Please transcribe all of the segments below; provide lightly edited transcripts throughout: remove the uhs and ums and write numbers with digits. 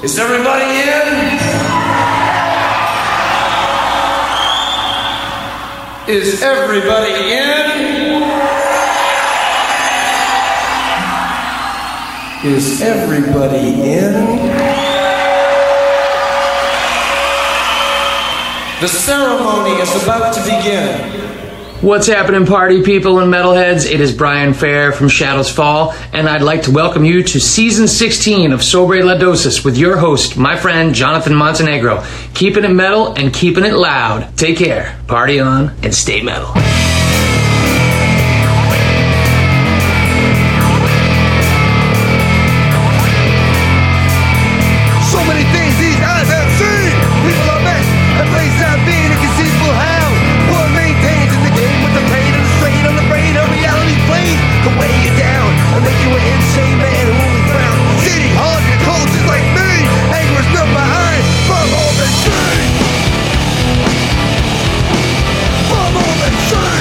Is everybody in? Is everybody in? Is everybody in? The ceremony is about to begin. What's happening, party people and metalheads? It is Brian Fair from Shadows Fall, and I'd like to welcome you to Season 16 of Sobre La Dosis with your host, my friend Jonathan Montenegro. Keeping it metal and keeping it loud. Take care, party on, and stay metal. So many things these eyes have seen. People are met, a place I've been, inconceivable how. What maintains in the game with the pain and the strain on the brain of reality plays to weigh you down and make you an insane man who only found city hard and cold just like me. Anger is left behind from all they say. From all they say.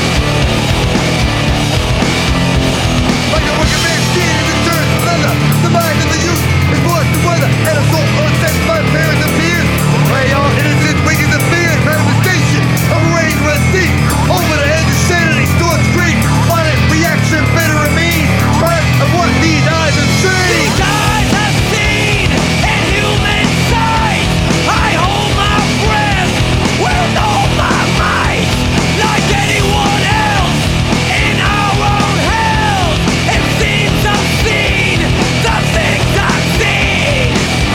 Like a wicked man stealing and turns to leather. The mind of the youth is voiced the weather and a soul unsatisfied by parents and peers. Play all innocence, waking the fear and manifestation of a rage runs deep over the edge of sanity, towards grief. Violent reaction, bitter and mean. Product of what these eyes have seen. These eyes have seen in human sight. I hold my breath with all my might. Like anyone else in our own hell. It seems I've seen the things I've seen.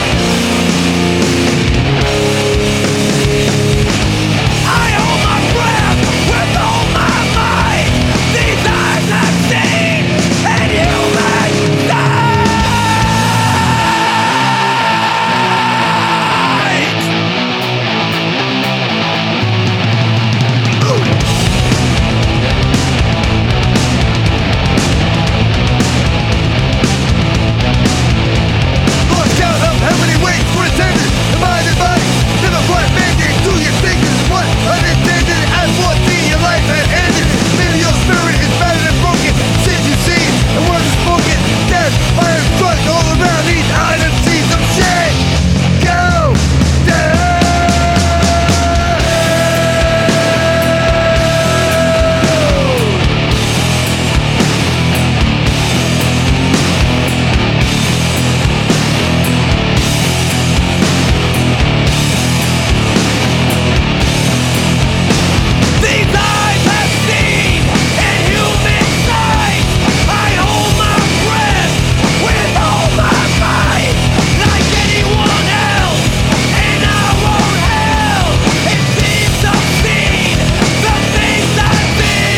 I hold my breath with all my might. These eyes have seen in human sight. Lost count of how many ways were attended. The mind and body never quite mandate to your thinking. What unintended at 14 your life had ended. Maybe your spirit is battered and broken. Sins you've seen and words are spoken. Death, fire struck all around these eyes and see some shit. Go down. These eyes have seen in human sight. I hold my breath with all my might. Like anyone else in our own hell. It seems I've seen the things I've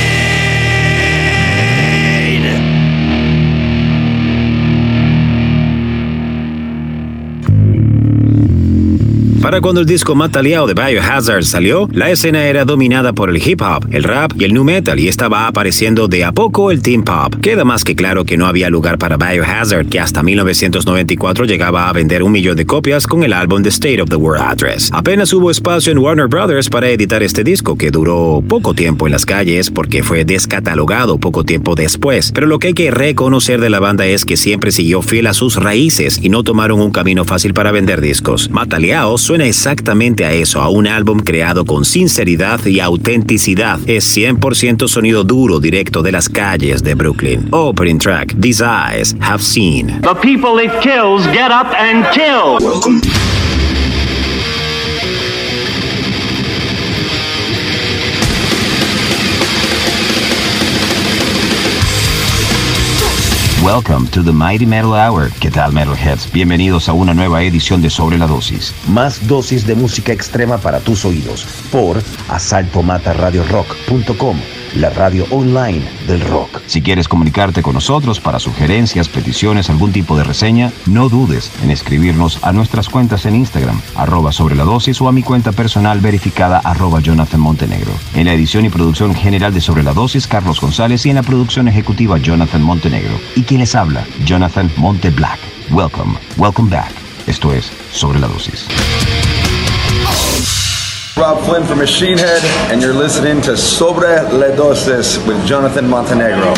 seen. Para cuando el disco Mataleao de Biohazard salió, la escena era dominada por el hip hop, el rap y el nu metal, y estaba apareciendo de a poco el teen pop. Queda más que claro que no había lugar para Biohazard, que hasta 1994 llegaba a vender 1 millón de copias con el álbum The State of the World Address. Apenas hubo espacio en Warner Brothers para editar este disco, que duró poco tiempo en las calles porque fue descatalogado poco tiempo después. Pero lo que hay que reconocer de la banda es que siempre siguió fiel a sus raíces y no tomaron un camino fácil para vender discos. Mataleao suena exactamente a eso, a un álbum creado con sinceridad y autenticidad. Es 100% sonido duro directo de las calles de Brooklyn. Opening track, These Eyes Have Seen. The people it kills get up and kill. Welcome. Welcome to the Mighty Metal Hour. ¿Qué tal, Metalheads? Bienvenidos a una nueva edición de Sobre la Dosis. Más dosis de música extrema para tus oídos por asaltomataradiorock.com, la radio online del rock. Si quieres comunicarte con nosotros para sugerencias, peticiones, algún tipo de reseña, no dudes en escribirnos a nuestras cuentas en Instagram, @sobreladosis, o a mi cuenta personal verificada, @Jonathan Montenegro. En la edición y producción general de Sobre la Dosis, Carlos González, y en la producción ejecutiva, Jonathan Montenegro. Y quien les habla, Jonathan Monte Black. Welcome back. Esto es Sobre la Dosis. Rob Flynn from Machine Head, and you're listening to Sobre la Dosis with Jonathan Montenegro.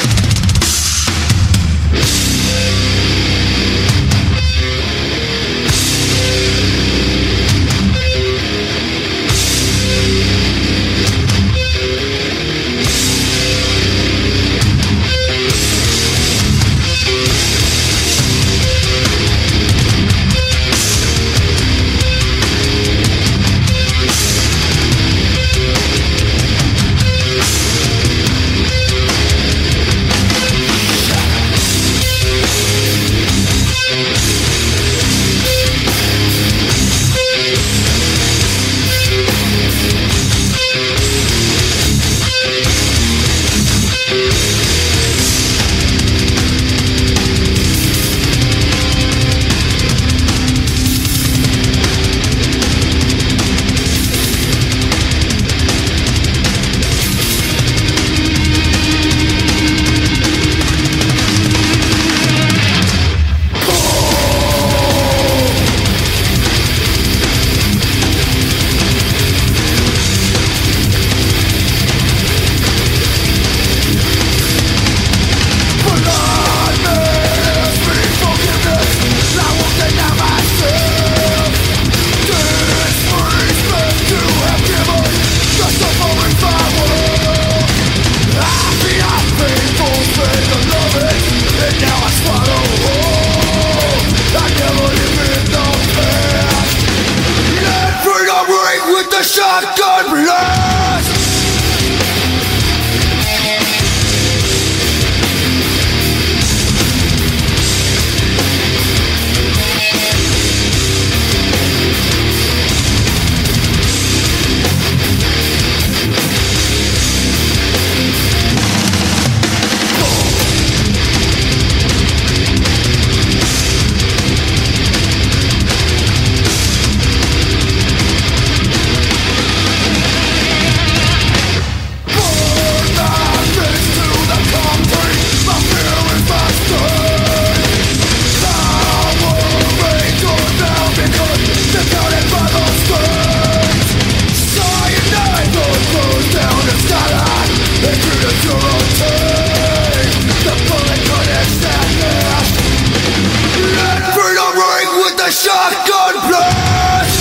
shotgun blast.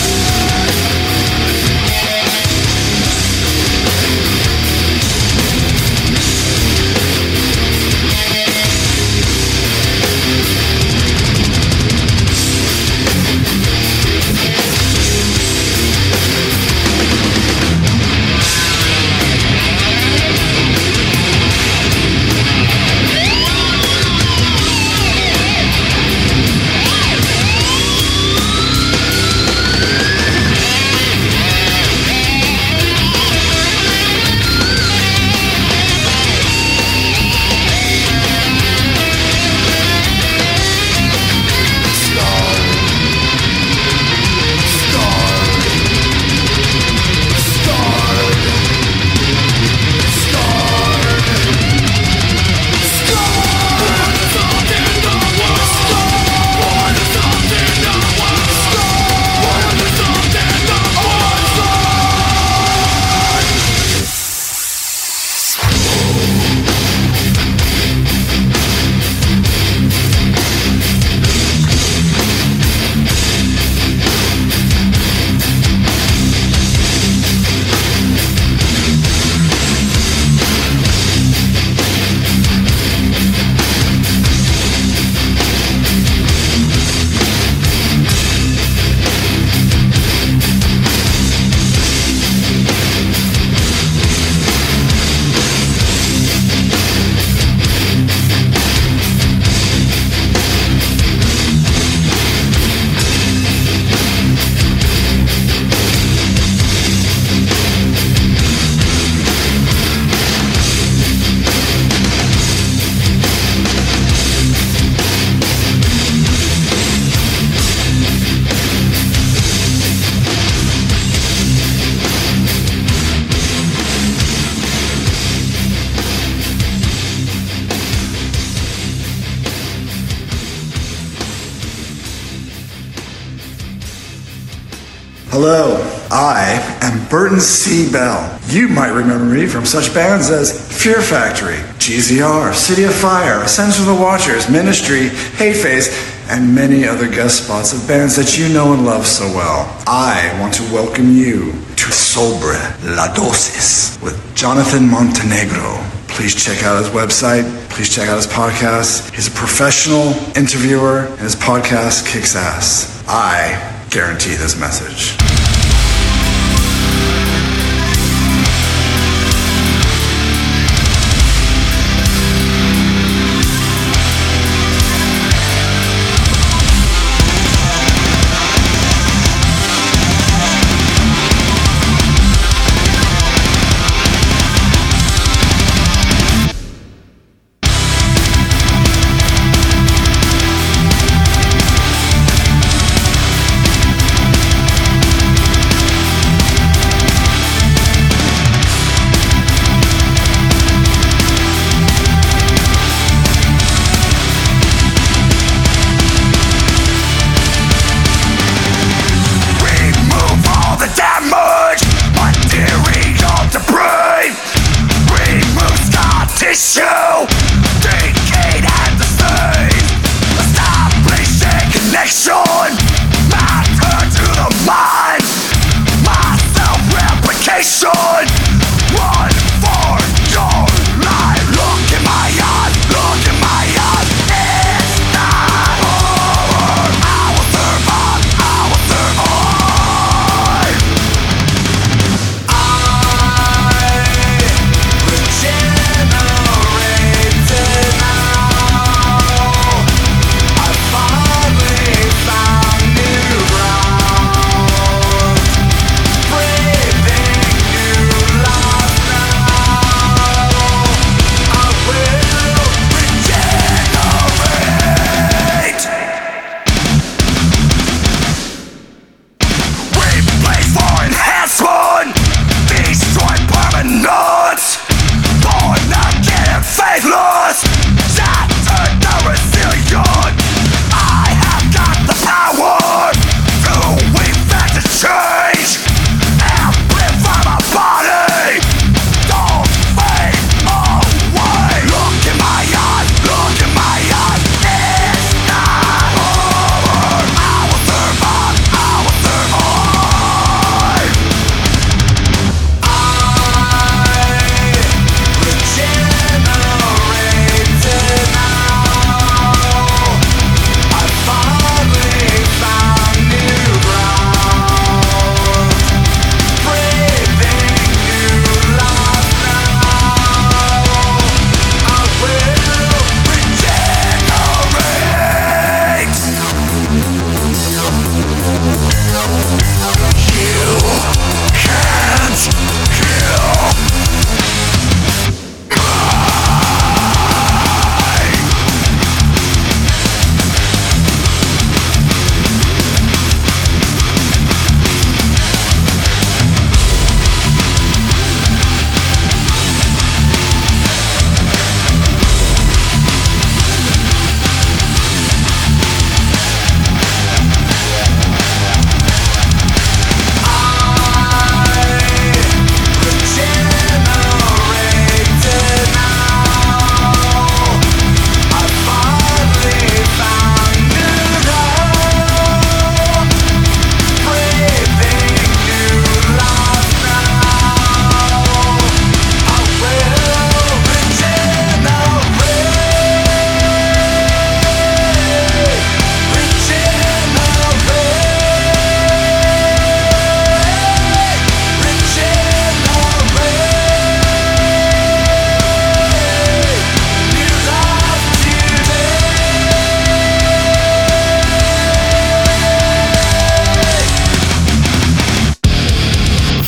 Hello, I am Burton C. Bell. You might remember me from such bands as Fear Factory, GZR, City of Fire, Ascends of the Watchers, Ministry, Hayface, and many other guest spots of bands that you know and love so well. I want to welcome you to Sobre la Dosis with Jonathan Montenegro. Please check out his website. Please check out his podcast. He's a professional interviewer, and his podcast kicks ass. I guarantee this message.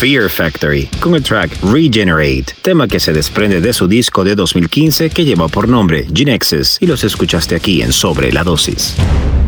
Fear Factory, con el track Regenerate, tema que se desprende de su disco de 2015 que lleva por nombre Genexus, y los escuchaste aquí en Sobre la Dosis.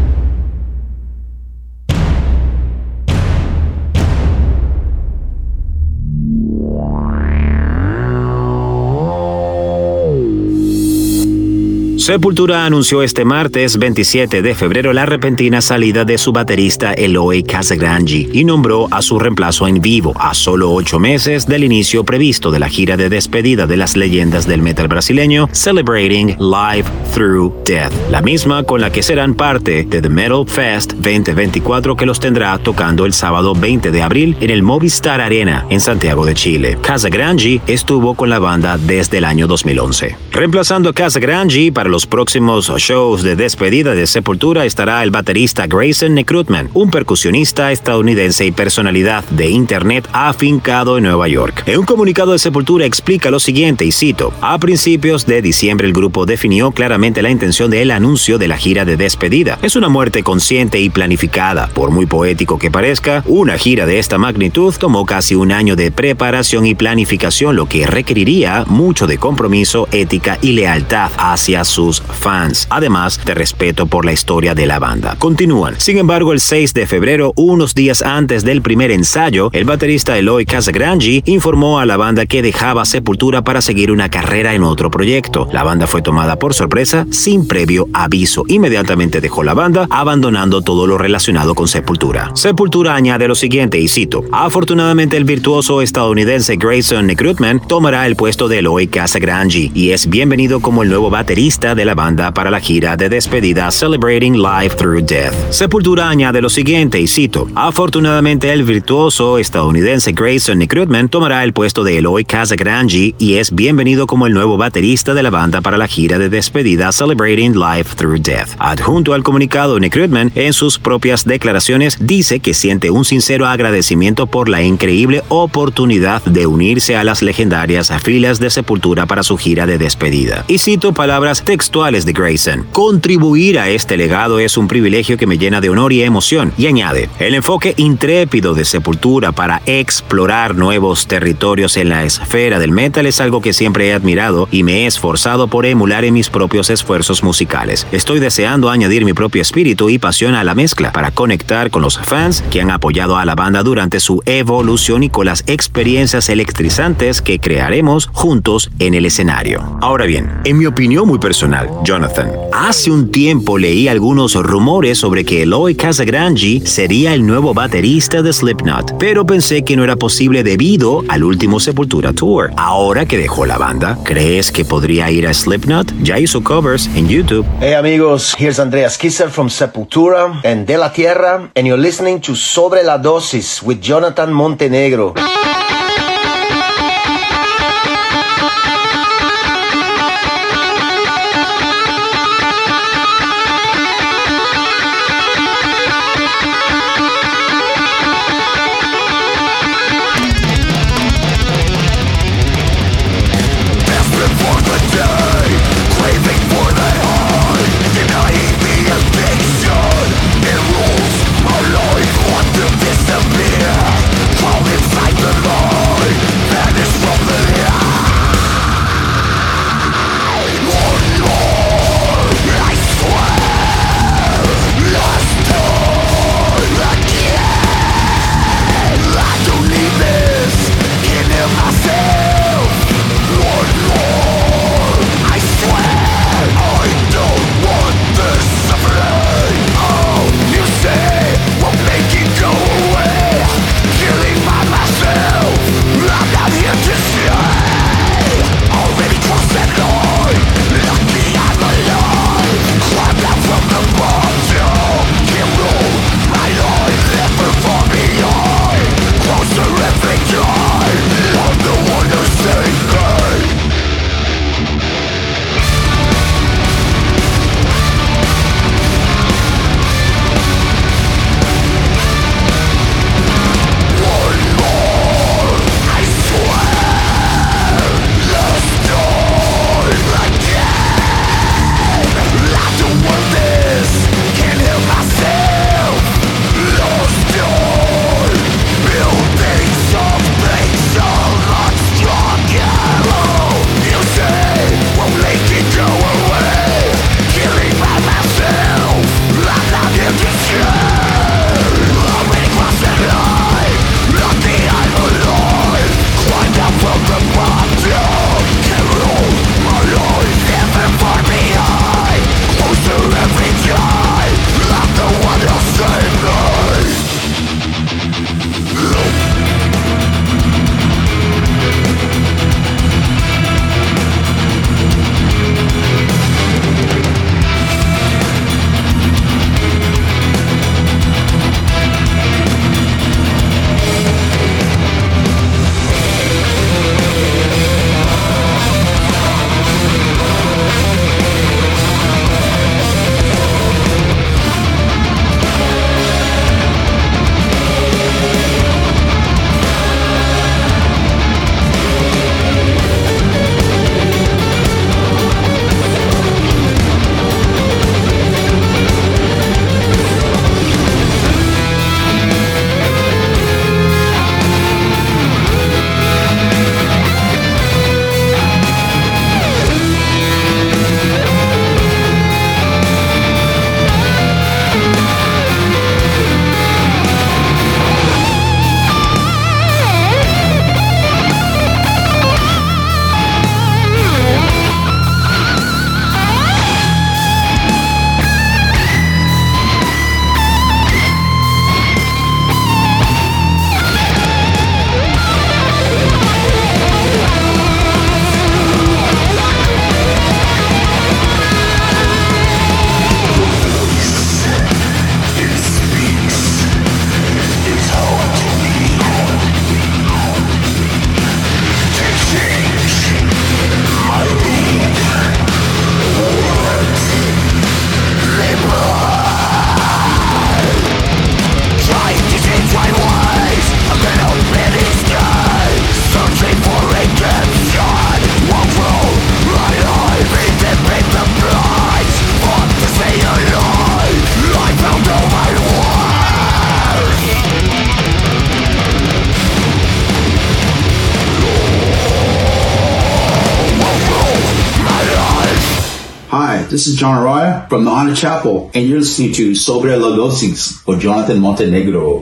Sepultura anunció este martes 27 de febrero la repentina salida de su baterista Eloy Casagrande y nombró a su reemplazo en vivo a solo 8 meses del inicio previsto de la gira de despedida de las leyendas del metal brasileño Celebrating Life Through Death, la misma con la que serán parte de The Metal Fest 2024 que los tendrá tocando el sábado 20 de abril en el Movistar Arena en Santiago de Chile. Casagrande estuvo con la banda desde el año 2011. Reemplazando a Casagrande para los próximos shows de despedida de Sepultura estará el baterista Grayson Nekrutman, un percusionista estadounidense y personalidad de internet afincado en Nueva York. En un comunicado de Sepultura explica lo siguiente, y cito: a principios de diciembre el grupo definió claramente la intención del anuncio de la gira de despedida. Es una muerte consciente y planificada. Por muy poético que parezca, una gira de esta magnitud tomó casi un año de preparación y planificación, lo que requeriría mucho de compromiso, ética y lealtad hacia sus fans, además de respeto por la historia de la banda. Continúan. Sin embargo, el 6 de febrero, unos días antes del primer ensayo, el baterista Eloy Casagrande informó a la banda que dejaba Sepultura para seguir una carrera en otro proyecto. La banda fue tomada por sorpresa sin previo aviso. Inmediatamente dejó la banda, abandonando todo lo relacionado con Sepultura. Sepultura añade lo siguiente, y cito: afortunadamente el virtuoso estadounidense Grayson Nekrutman tomará el puesto de Eloy Casagrande y es bienvenido como el nuevo baterista de la banda para la gira de despedida Celebrating Life Through Death. Sepultura añade lo siguiente, y cito: afortunadamente el virtuoso estadounidense Grayson Nekrutman tomará el puesto de Eloy Casagrande y es bienvenido como el nuevo baterista de la banda para la gira de despedida Celebrating Life Through Death. Adjunto al comunicado, Nekrutman, en sus propias declaraciones, dice que siente un sincero agradecimiento por la increíble oportunidad de unirse a las legendarias filas de Sepultura para su gira de despedida. Y cito palabras textuales de Grayson: contribuir a este legado es un privilegio que me llena de honor y emoción. Y añade: el enfoque intrépido de Sepultura para explorar nuevos territorios en la esfera del metal es algo que siempre he admirado y me he esforzado por emular en mis propios esfuerzos musicales. Estoy deseando añadir mi propio espíritu y pasión a la mezcla para conectar con los fans que han apoyado a la banda durante su evolución y con las experiencias electrizantes que crearemos juntos en el escenario. Ahora bien, en mi opinión muy personal, Jonathan, hace un tiempo leí algunos rumores sobre que Eloy Casagrande sería el nuevo baterista de Slipknot, pero pensé que no era posible debido al último Sepultura Tour. Ahora que dejó la banda, ¿crees que podría ir a Slipknot? Ya hizo covers en YouTube. Hey amigos, here's Andreas Kisser from Sepultura and De La Tierra, and you're listening to Sobre la Dosis with Jonathan Montenegro. Disappear, fall inside the This is John Arroyo from the Honor Chapel, and you're listening to Sobre la Dosis with Jonathan Montenegro.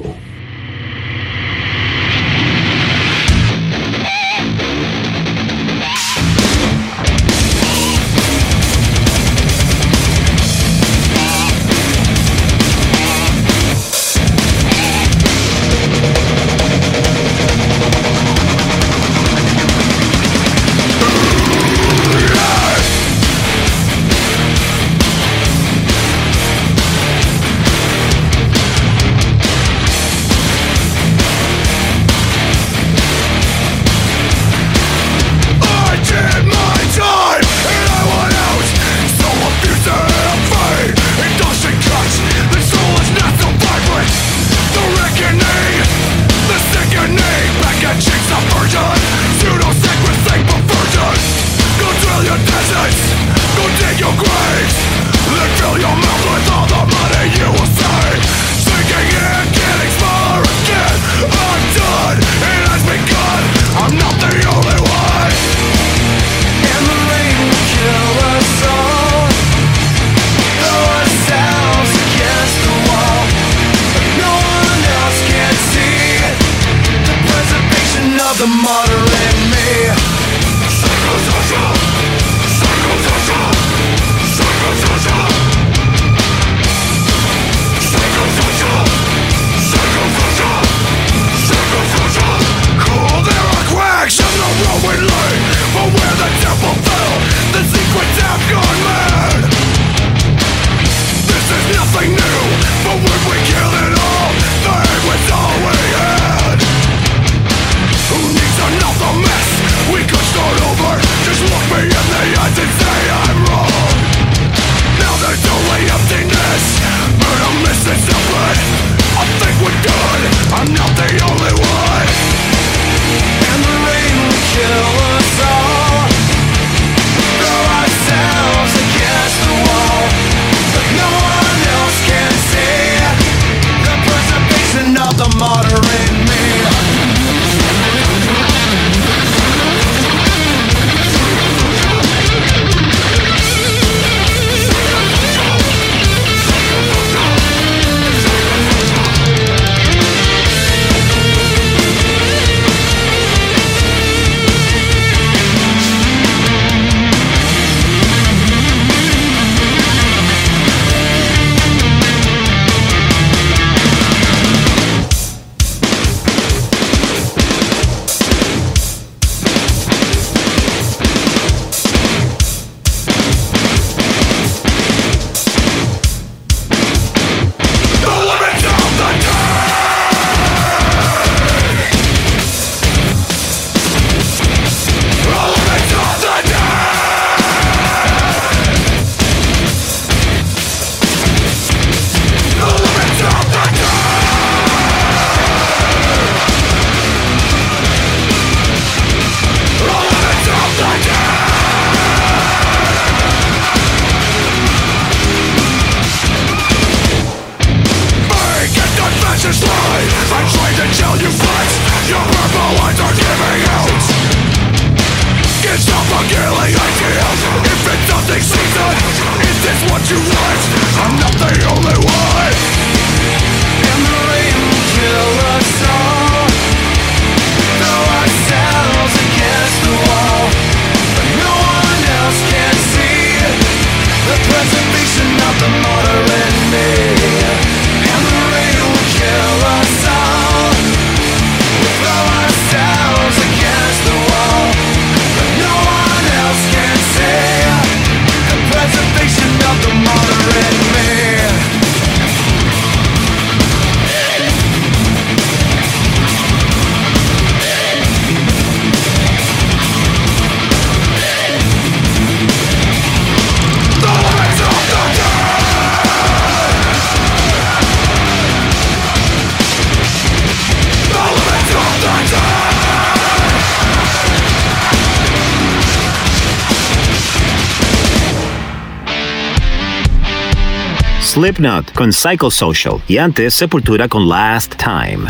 Slipknot con Psychosocial y antes Sepultura con Last Time.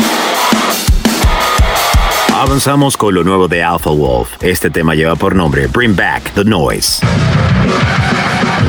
Avanzamos con lo nuevo de Alpha Wolf. Este tema lleva por nombre Bring Back the Noise.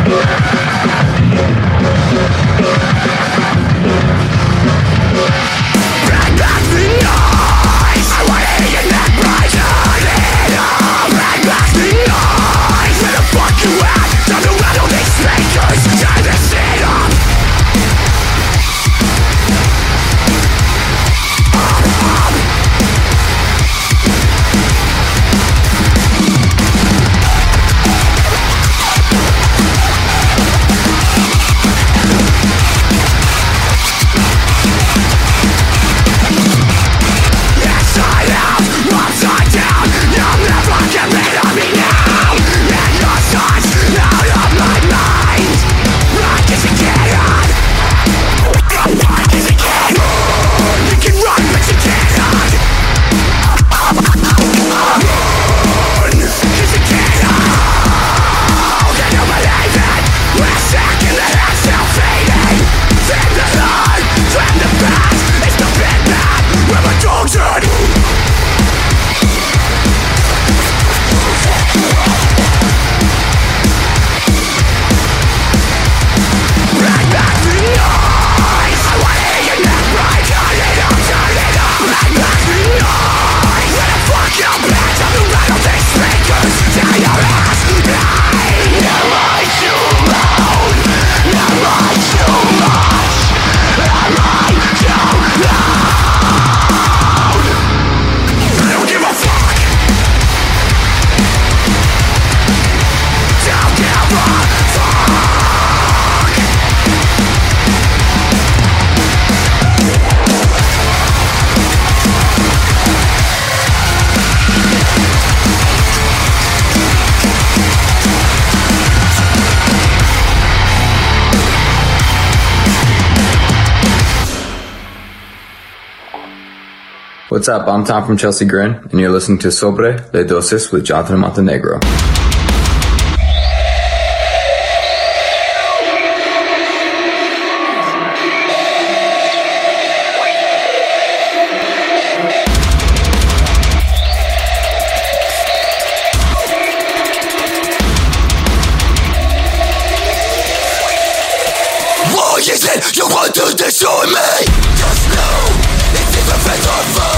What's up? I'm Tom from Chelsea Grin, and you're listening to Sobre Le Dosis with Jonathan Montenegro. What is it you want to destroy me? Just know this is a friend or foe.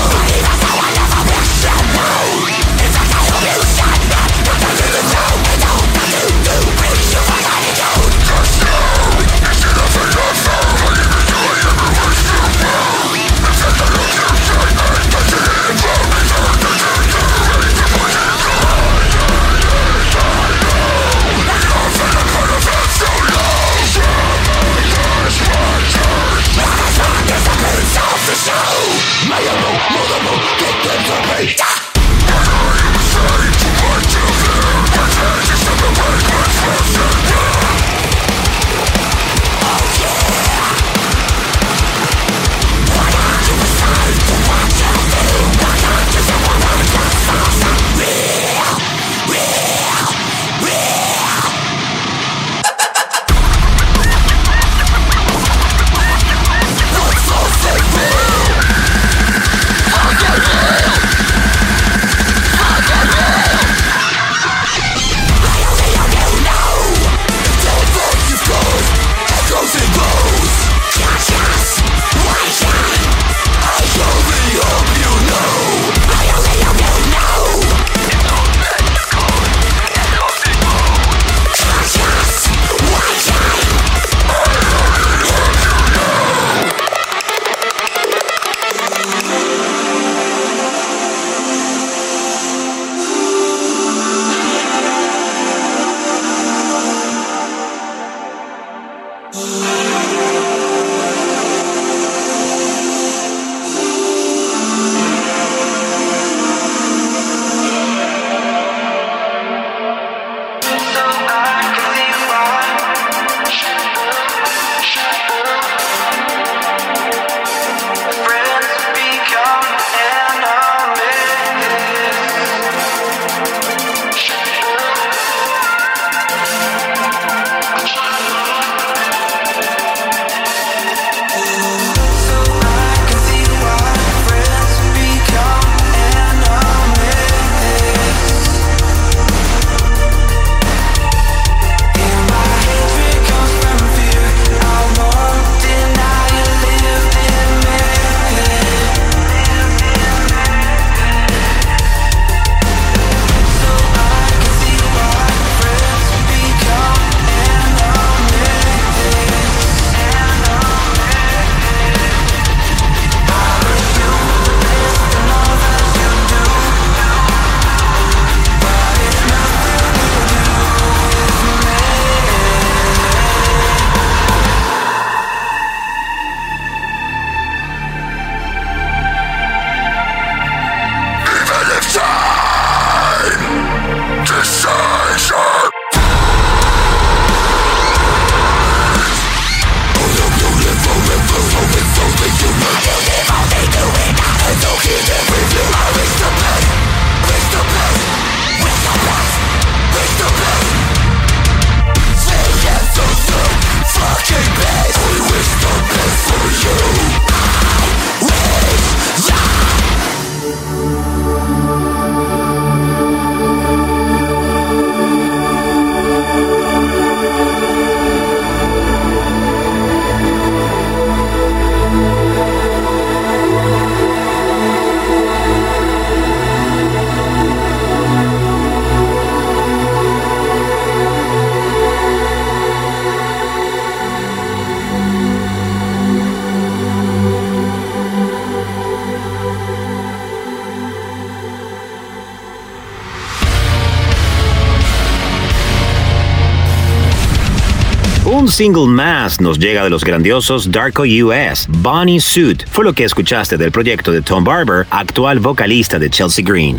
Un single más nos llega de los grandiosos Darko US. Bonnie Suit fue lo que escuchaste del proyecto de Tom Barber, actual vocalista de Chelsea Green.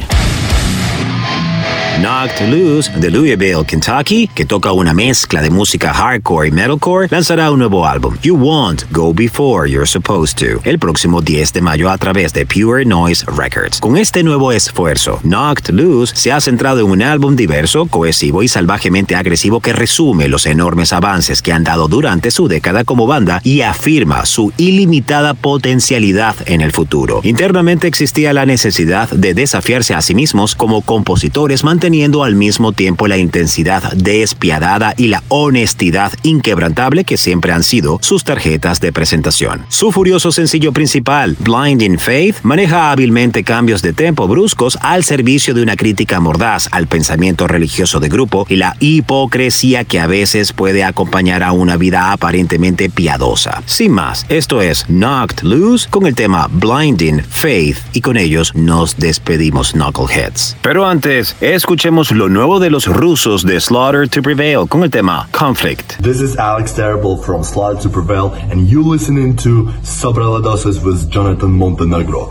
Knocked Loose de Louisville, Kentucky, que toca una mezcla de música hardcore y metalcore, lanzará un nuevo álbum, You Won't Go Before You're Supposed To, el próximo 10 de mayo a través de Pure Noise Records. Con este nuevo esfuerzo, Knocked Loose se ha centrado en un álbum diverso, cohesivo y salvajemente agresivo que resume los enormes avances que han dado durante su década como banda y afirma su ilimitada potencialidad en el futuro. Internamente existía la necesidad de desafiarse a sí mismos como compositores, manteniendo al mismo tiempo la intensidad despiadada y la honestidad inquebrantable que siempre han sido sus tarjetas de presentación. Su furioso sencillo principal, Blinding Faith, maneja hábilmente cambios de tempo bruscos al servicio de una crítica mordaz al pensamiento religioso de grupo y la hipocresía que a veces puede acompañar a una vida aparentemente piadosa. Sin más, esto es Knocked Loose con el tema Blinding Faith y con ellos nos despedimos, Knuckleheads. Pero antes, escuchemos lo nuevo de los rusos de Slaughter to Prevail con el tema Conflict. This is Alex Terrible from Slaughter to Prevail, and you listening to Sobre la Dosis with Jonathan Montenegro.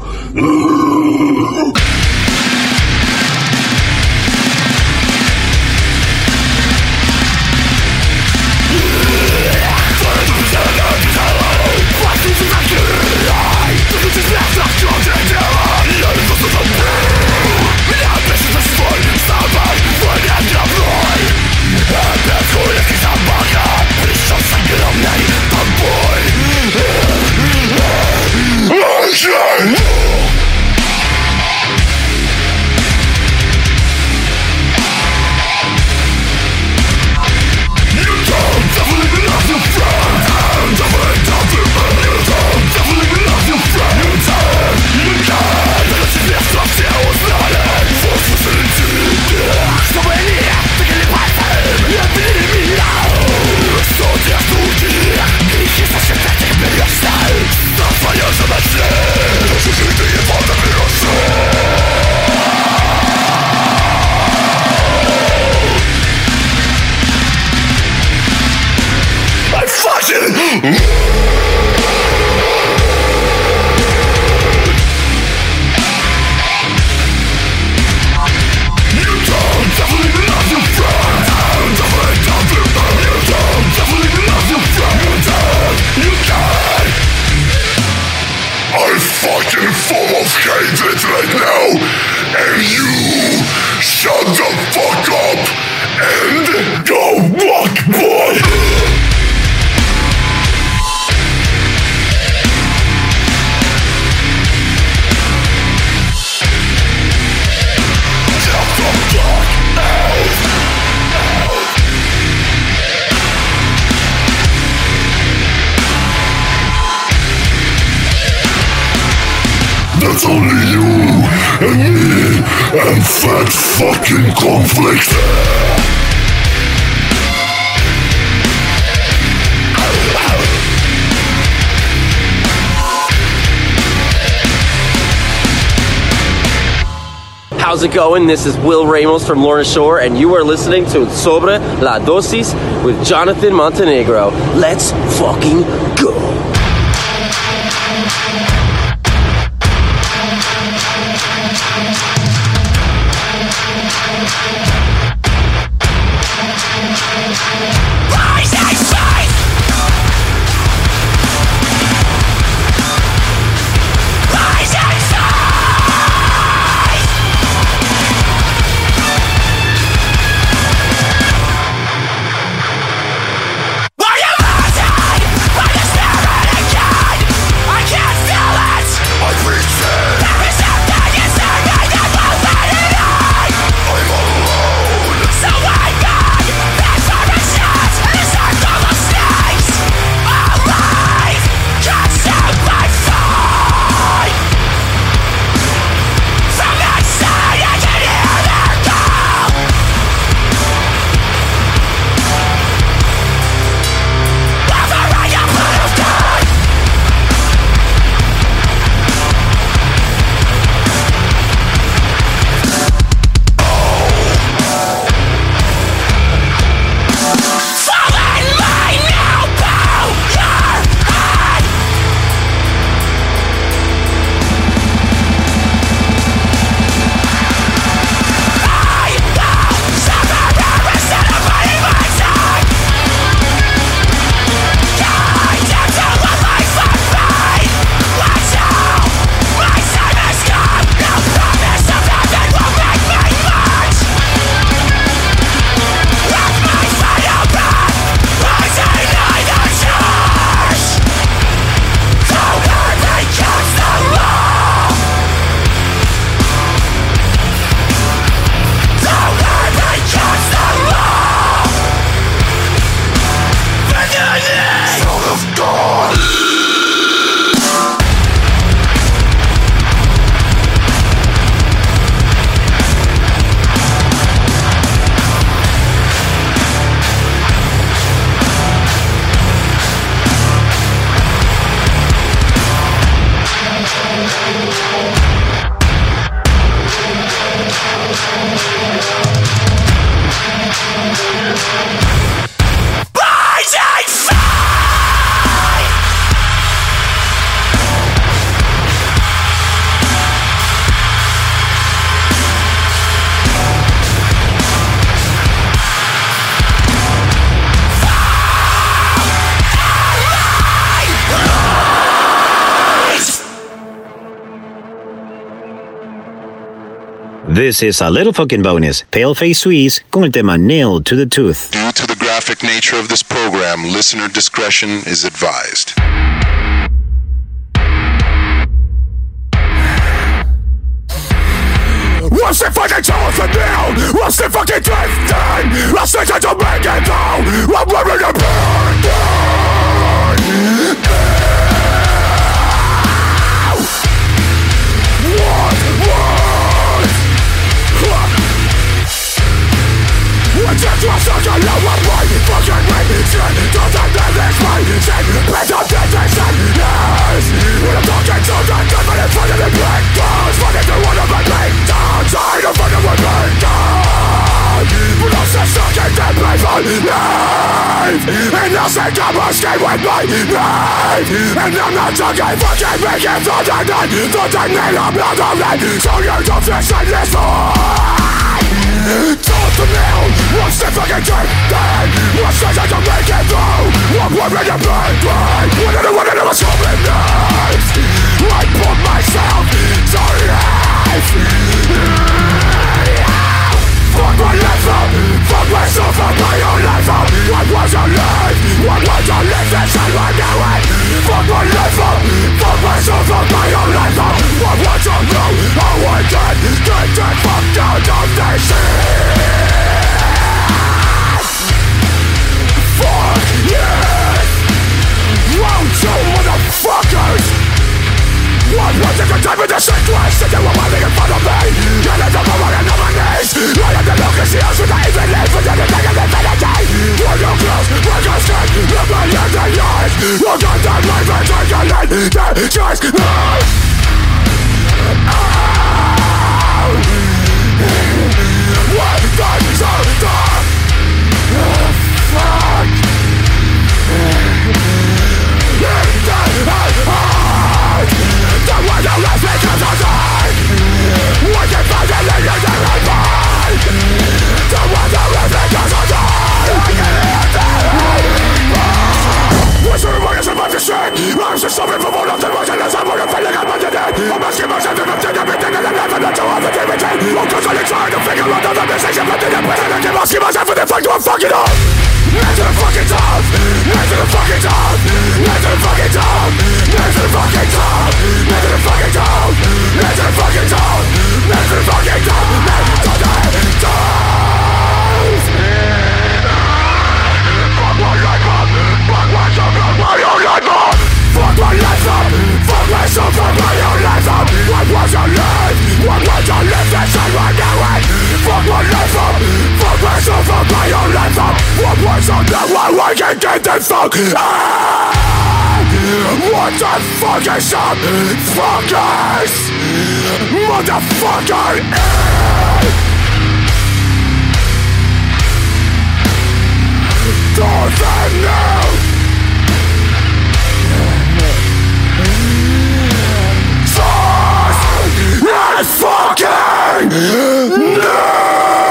That's only you and me and fat fucking conflict. How's it going? This is Will Ramos from Lorna Shore, and you are listening to Sobre la Dosis with Jonathan Montenegro. Let's fucking go. Are you This is a little fucking bonus. Paleface Suisse con el tema Nailed to the Tooth. Due to the graphic nature of this program, listener discretion is advised. What's the fucking telephone now? What's the fucking drifting? I said that to make it though. I'm ready to burn down. What? I just want such a low of my fucking reason. Doesn't let this reason. Better than this and yes. When I'm talking to the devil in front of the big doors, running through one of my big doors, tired of running with big doors. But I'm just stuck in the playful life. And I'll say come escape with my life. And I'm not talking fucking making for the night. The name of blood of life. So you don't fix it this voice. Talk to me, what's the fucking thing? What's the thing to make it through? I'm wearing a bad brain. What I do is open eyes. I put myself to life. Fuck my life up. Fuck myself up, my own life up. What was your life? What was your life? That's how I know it. Fuck my life up. Fuck myself up, my own life up. What was your life? How I get the fuck out of this shit. Fuck yes. Round two, motherfuckers. What was the good time with the sickness? That they were waiting in front of me. And at the moment I'm on my knees. Right at the look and see us with the even live. But then the thing of infinity. We're no close, we're no skin. Look my end and yours. Look at that life and take a lead. That choice. What the so dark? Fuck. The one who left me comes outside. We can find it in the right. The one who left me comes outside. What's the way to survive this shit? I'm just suffering from all of the emotions. I'm gonna feel like I'm under dead. I'm asking myself if I'm dead. Everything in the life and not to have a everything. I'm constantly trying to figure out the decision. But then I'm asking myself if the fuck do I fuck it up? Next to the fucking top. Next to the fucking top. Next to the fucking top. Next to the fucking top. Next to the fucking top. Next to the fucking top. Next to the fucking top. Next to the top. Fuck my life up. Fuck myself up. My own life up. Fuck my life up. Fuck myself up. My own life up. What was your life? What was your life? That's how I know it. Fuck my life up. Fuck myself up. My own life up. What was your life? Why I can't get the fuck out? What the fuck is up? Fuckers! Motherfucker! Don't they know? It's fucking no!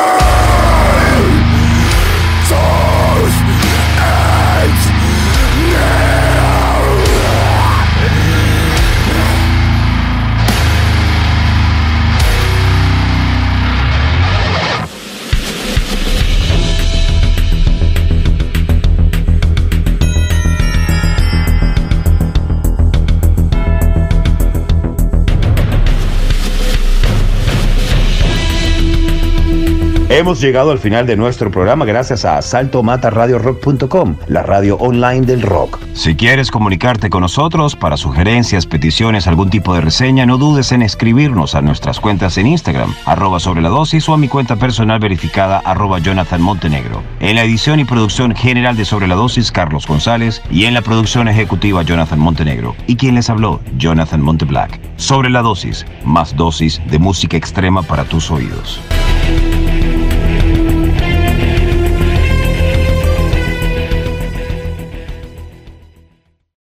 Hemos llegado al final de nuestro programa gracias a asaltomataradiorock.com, la radio online del rock. Si quieres comunicarte con nosotros para sugerencias, peticiones, algún tipo de reseña, no dudes en escribirnos a nuestras cuentas en Instagram, @sobreladosis o a mi cuenta personal verificada @JonathanMontenegro. En la edición y producción general de Sobre la Dosis, Carlos González, y en la producción ejecutiva, Jonathan Montenegro. Y quien les habló, Jonathan Monteblack. Sobre la Dosis, más dosis de música extrema para tus oídos.